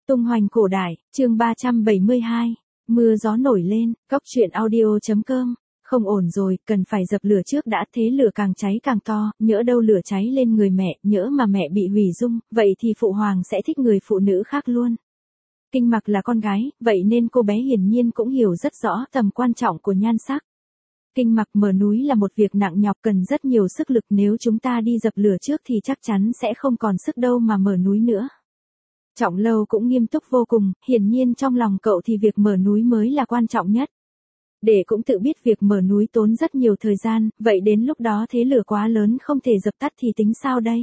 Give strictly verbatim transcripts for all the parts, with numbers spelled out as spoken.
Tung hoành cổ đại, chương ba trăm bảy mươi hai, mưa gió nổi lên, cóc truyện audio.com, không ổn rồi, cần phải dập lửa trước đã, thế lửa càng cháy càng to, nhỡ đâu lửa cháy lên người mẹ, nhỡ mà mẹ bị hủy dung, vậy thì phụ hoàng sẽ thích người phụ nữ khác luôn. Kinh Mặc là con gái, vậy nên cô bé hiển nhiên cũng hiểu rất rõ tầm quan trọng của nhan sắc. Kinh Mặc mở núi là một việc nặng nhọc cần rất nhiều sức lực, nếu chúng ta đi dập lửa trước thì chắc chắn sẽ không còn sức đâu mà mở núi nữa. Trọng Lâu cũng nghiêm túc vô cùng, hiển nhiên trong lòng cậu thì việc mở núi mới là quan trọng nhất. Để cũng tự biết việc mở núi tốn rất nhiều thời gian, vậy đến lúc đó thế lửa quá lớn không thể dập tắt thì tính sao đây?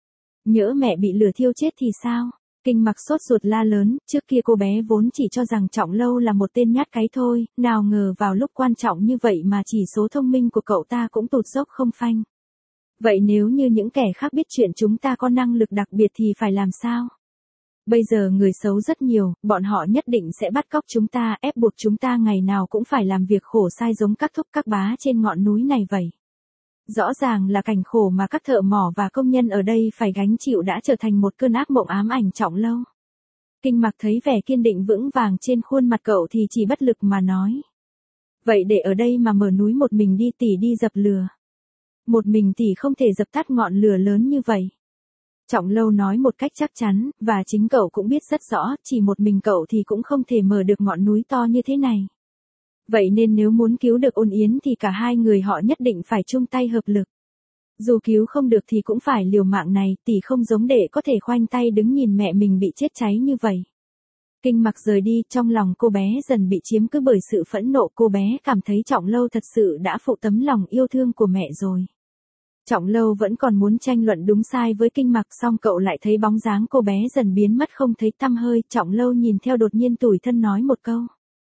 Nhỡ mẹ bị lửa thiêu chết thì sao? Kinh Mặc sốt ruột la lớn, trước kia cô bé vốn chỉ cho rằng Trọng Lâu là một tên nhát cái thôi, nào ngờ vào lúc quan trọng như vậy mà chỉ số thông minh của cậu ta cũng tụt dốc không phanh. Vậy nếu như những kẻ khác biết chuyện chúng ta có năng lực đặc biệt thì phải làm sao? Bây giờ người xấu rất nhiều, bọn họ nhất định sẽ bắt cóc chúng ta, ép buộc chúng ta ngày nào cũng phải làm việc khổ sai giống các thúc các bá trên ngọn núi này vậy. Rõ ràng là cảnh khổ mà các thợ mỏ và công nhân ở đây phải gánh chịu đã trở thành một cơn ác mộng ám ảnh Trọng Lâu. Kinh Mặc thấy vẻ kiên định vững vàng trên khuôn mặt cậu thì chỉ bất lực mà nói. Vậy để ở đây mà mở núi một mình đi, tỷ đi dập lửa. Một mình tỷ không thể dập tắt ngọn lửa lớn như vậy. Trọng Lâu nói một cách chắc chắn, và chính cậu cũng biết rất rõ, chỉ một mình cậu thì cũng không thể mở được ngọn núi to như thế này. Vậy nên nếu muốn cứu được Ôn Yến thì cả hai người họ nhất định phải chung tay hợp lực. Dù cứu không được thì cũng phải liều mạng này, tỷ không giống để có thể khoanh tay đứng nhìn mẹ mình bị chết cháy như vậy. Kinh Mặc rời đi, trong lòng cô bé dần bị chiếm cứ bởi sự phẫn nộ, cô bé cảm thấy Trọng Lâu thật sự đã phụ tấm lòng yêu thương của mẹ rồi. Trọng Lâu vẫn còn muốn tranh luận đúng sai với Kinh Mặc, xong cậu lại thấy bóng dáng cô bé dần biến mất không thấy tăm hơi, Trọng Lâu nhìn theo đột nhiên tủi thân nói một câu.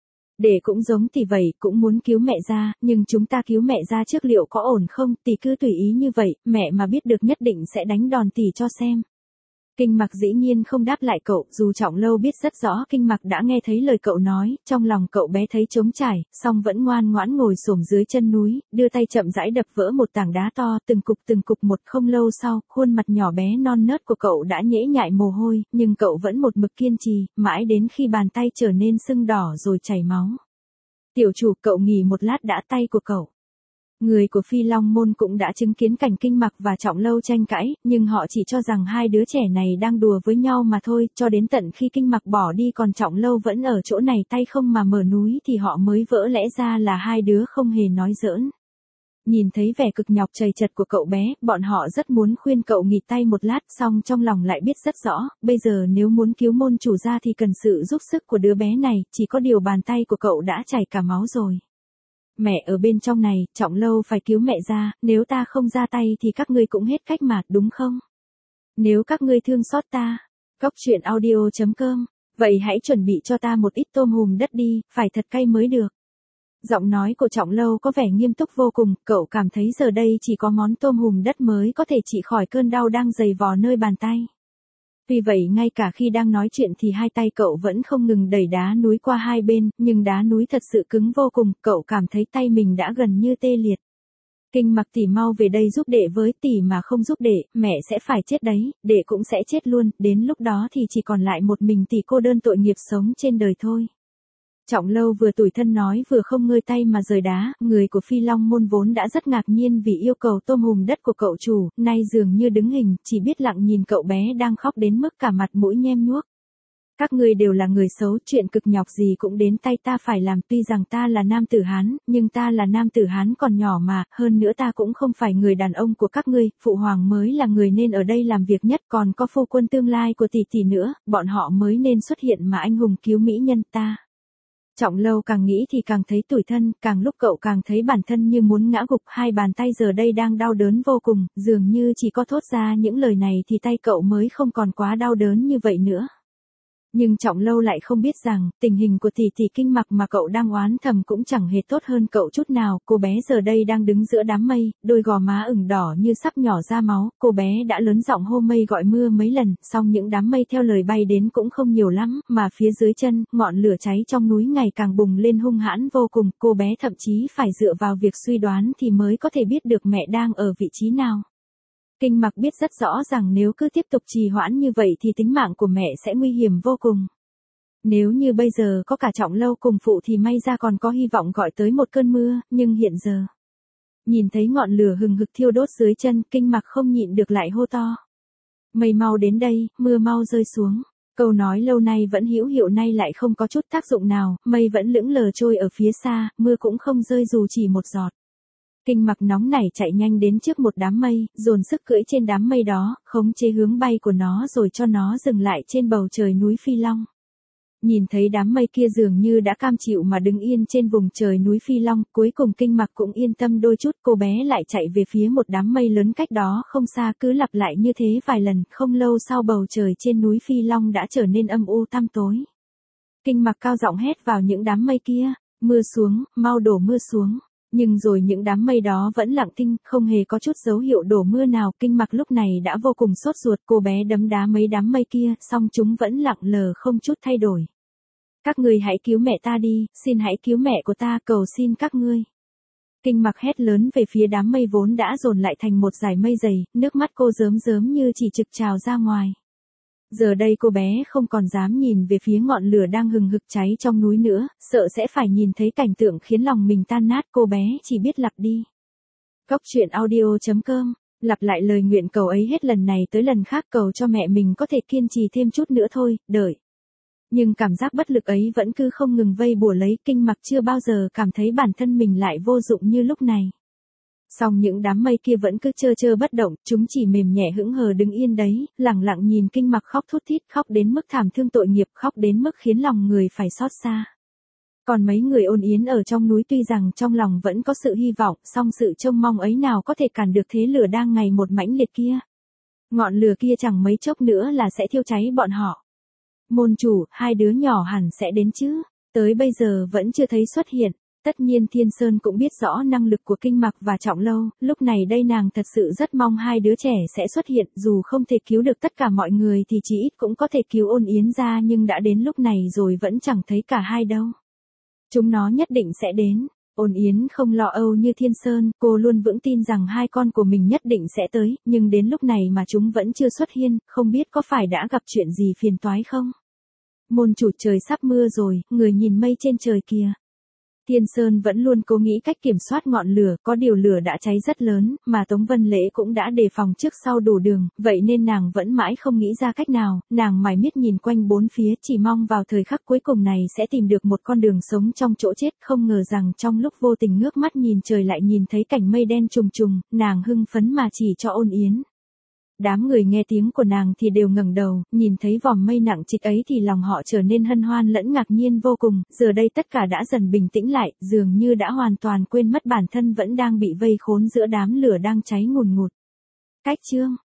Để cũng giống tỷ vậy, cũng muốn cứu mẹ ra, nhưng chúng ta cứu mẹ ra trước liệu có ổn không, tỷ cứ tùy ý như vậy, mẹ mà biết được nhất định sẽ đánh đòn tỷ cho xem. Kinh Mặc dĩ nhiên không đáp lại cậu, dù Trọng Lâu biết rất rõ Kinh Mặc đã nghe thấy lời cậu nói, trong lòng cậu bé thấy trống trải, song vẫn ngoan ngoãn ngồi xổm dưới chân núi, đưa tay chậm rãi đập vỡ một tảng đá to, từng cục từng cục một. Không lâu sau, khuôn mặt nhỏ bé non nớt của cậu đã nhễ nhại mồ hôi, nhưng cậu vẫn một mực kiên trì, mãi đến khi bàn tay trở nên sưng đỏ rồi chảy máu. Tiểu chủ, cậu nghỉ một lát đã, tay của cậu. Người của Phi Long Môn cũng đã chứng kiến cảnh Kinh Mặc và Trọng Lâu tranh cãi, nhưng họ chỉ cho rằng hai đứa trẻ này đang đùa với nhau mà thôi, cho đến tận khi Kinh Mặc bỏ đi còn Trọng Lâu vẫn ở chỗ này tay không mà mở núi thì họ mới vỡ lẽ ra là hai đứa không hề nói giỡn. Nhìn thấy vẻ cực nhọc trầy trật của cậu bé, bọn họ rất muốn khuyên cậu nghỉ tay một lát, song trong lòng lại biết rất rõ, bây giờ nếu muốn cứu môn chủ ra thì cần sự giúp sức của đứa bé này, chỉ có điều bàn tay của cậu đã chảy cả máu rồi. Mẹ ở bên trong này, Trọng Lâu phải cứu mẹ ra, nếu ta không ra tay thì các ngươi cũng hết cách mà, đúng không? Nếu các ngươi thương xót ta, cóc truyện audio.com, vậy hãy chuẩn bị cho ta một ít tôm hùm đất đi, phải thật cay mới được. Giọng nói của Trọng Lâu có vẻ nghiêm túc vô cùng, cậu cảm thấy giờ đây chỉ có món tôm hùm đất mới có thể trị khỏi cơn đau đang dày vò nơi bàn tay. Vì vậy ngay cả khi đang nói chuyện thì hai tay cậu vẫn không ngừng đẩy đá núi qua hai bên, nhưng đá núi thật sự cứng vô cùng, cậu cảm thấy tay mình đã gần như tê liệt. Kinh Mặc tỷ mau về đây giúp đệ với, tỷ mà không giúp đệ, mẹ sẽ phải chết đấy, đệ cũng sẽ chết luôn, đến lúc đó thì chỉ còn lại một mình tỷ cô đơn tội nghiệp sống trên đời thôi. Trọng Lâu vừa tủi thân nói vừa không ngơi tay mà rời đá, người của Phi Long Môn vốn đã rất ngạc nhiên vì yêu cầu tôm hùm đất của cậu chủ, nay dường như đứng hình, chỉ biết lặng nhìn cậu bé đang khóc đến mức cả mặt mũi nhem nhuốc. Các ngươi đều là người xấu, chuyện cực nhọc gì cũng đến tay ta phải làm, tuy rằng ta là nam tử Hán, nhưng ta là nam tử Hán còn nhỏ mà, hơn nữa ta cũng không phải người đàn ông của các ngươi, phụ hoàng mới là người nên ở đây làm việc nhất, còn có phu quân tương lai của tỷ tỷ nữa, bọn họ mới nên xuất hiện mà anh hùng cứu mỹ nhân ta. Trọng Lâu càng nghĩ thì càng thấy tủi thân, càng lúc cậu càng thấy bản thân như muốn ngã gục, hai bàn tay giờ đây đang đau đớn vô cùng, dường như chỉ có thốt ra những lời này thì tay cậu mới không còn quá đau đớn như vậy nữa. Nhưng Trọng Lâu lại không biết rằng, tình hình của tỷ tỷ Kinh Mặc mà cậu đang oán thầm cũng chẳng hề tốt hơn cậu chút nào, cô bé giờ đây đang đứng giữa đám mây, đôi gò má ửng đỏ như sắp nhỏ ra máu, cô bé đã lớn giọng hô mây gọi mưa mấy lần, song những đám mây theo lời bay đến cũng không nhiều lắm, mà phía dưới chân, ngọn lửa cháy trong núi ngày càng bùng lên hung hãn vô cùng, cô bé thậm chí phải dựa vào việc suy đoán thì mới có thể biết được mẹ đang ở vị trí nào. Kinh Mặc biết rất rõ rằng nếu cứ tiếp tục trì hoãn như vậy thì tính mạng của mẹ sẽ nguy hiểm vô cùng. Nếu như bây giờ có cả Trọng Lâu cùng phụ thì may ra còn có hy vọng gọi tới một cơn mưa, nhưng hiện giờ. Nhìn thấy ngọn lửa hừng hực thiêu đốt dưới chân, Kinh Mặc không nhịn được lại hô to. Mây mau đến đây, mưa mau rơi xuống. Câu nói lâu nay vẫn hữu hiệu nay lại không có chút tác dụng nào, mây vẫn lững lờ trôi ở phía xa, mưa cũng không rơi dù chỉ một giọt. Kinh Mặc nóng nảy chạy nhanh đến trước một đám mây, dồn sức cưỡi trên đám mây đó, khống chế hướng bay của nó rồi cho nó dừng lại trên bầu trời núi Phi Long. Nhìn thấy đám mây kia dường như đã cam chịu mà đứng yên trên vùng trời núi Phi Long, cuối cùng Kinh Mặc cũng yên tâm đôi chút, cô bé lại chạy về phía một đám mây lớn cách đó không xa, cứ lặp lại như thế vài lần, không lâu sau bầu trời trên núi Phi Long đã trở nên âm u tăm tối. Kinh Mặc cao giọng hét vào những đám mây kia, mưa xuống, mau đổ mưa xuống. Nhưng rồi những đám mây đó vẫn lặng thinh, không hề có chút dấu hiệu đổ mưa nào. Kinh Mặc lúc này đã vô cùng sốt ruột, cô bé đấm đá mấy đám mây kia, song chúng vẫn lặng lờ không chút thay đổi. Các ngươi hãy cứu mẹ ta đi, xin hãy cứu mẹ của ta, cầu xin các ngươi. Kinh Mặc hét lớn về phía đám mây vốn đã dồn lại thành một dải mây dày, nước mắt cô rớm rớm như chỉ trực trào ra ngoài. Giờ đây cô bé không còn dám nhìn về phía ngọn lửa đang hừng hực cháy trong núi nữa, sợ sẽ phải nhìn thấy cảnh tượng khiến lòng mình tan nát, cô bé chỉ biết lặp đi. Cốc truyện audio chấm com, lặp lại lời nguyện cầu ấy hết lần này tới lần khác, cầu cho mẹ mình có thể kiên trì thêm chút nữa thôi, đợi. Nhưng cảm giác bất lực ấy vẫn cứ không ngừng vây bủa lấy. Kinh Mặc chưa bao giờ cảm thấy bản thân mình lại vô dụng như lúc này. Song những đám mây kia vẫn cứ trơ trơ bất động, chúng chỉ mềm nhẹ hững hờ đứng yên đấy, lặng lặng nhìn Kinh Mặc khóc thút thít, khóc đến mức thảm thương tội nghiệp, khóc đến mức khiến lòng người phải xót xa. Còn mấy người Ôn Yến ở trong núi tuy rằng trong lòng vẫn có sự hy vọng, song sự trông mong ấy nào có thể cản được thế lửa đang ngày một mãnh liệt kia. Ngọn lửa kia chẳng mấy chốc nữa là sẽ thiêu cháy bọn họ. Môn chủ, hai đứa nhỏ hẳn sẽ đến chứ, tới bây giờ vẫn chưa thấy xuất hiện. Tất nhiên Thiên Sơn cũng biết rõ năng lực của Kinh Mặc và Trọng Lâu, lúc này đây nàng thật sự rất mong hai đứa trẻ sẽ xuất hiện, dù không thể cứu được tất cả mọi người thì chỉ ít cũng có thể cứu Ôn Yến ra, nhưng đã đến lúc này rồi vẫn chẳng thấy cả hai đâu. Chúng nó nhất định sẽ đến. Ôn Yến không lo âu như Thiên Sơn, cô luôn vững tin rằng hai con của mình nhất định sẽ tới, nhưng đến lúc này mà chúng vẫn chưa xuất hiện, không biết có phải đã gặp chuyện gì phiền toái không? Môn chủ, trời sắp mưa rồi, người nhìn mây trên trời kìa. Thiên Sơn vẫn luôn cố nghĩ cách kiểm soát ngọn lửa, có điều lửa đã cháy rất lớn, mà Tống Vân Lễ cũng đã đề phòng trước sau đủ đường, vậy nên nàng vẫn mãi không nghĩ ra cách nào, nàng mải miết nhìn quanh bốn phía, chỉ mong vào thời khắc cuối cùng này sẽ tìm được một con đường sống trong chỗ chết, không ngờ rằng trong lúc vô tình ngước mắt nhìn trời lại nhìn thấy cảnh mây đen trùng trùng, nàng hưng phấn mà chỉ cho Ôn Yến. Đám người nghe tiếng của nàng thì đều ngẩng đầu, nhìn thấy vòm mây nặng trịch ấy thì lòng họ trở nên hân hoan lẫn ngạc nhiên vô cùng, giờ đây tất cả đã dần bình tĩnh lại, dường như đã hoàn toàn quên mất bản thân vẫn đang bị vây khốn giữa đám lửa đang cháy ngùn ngụt. Cách chương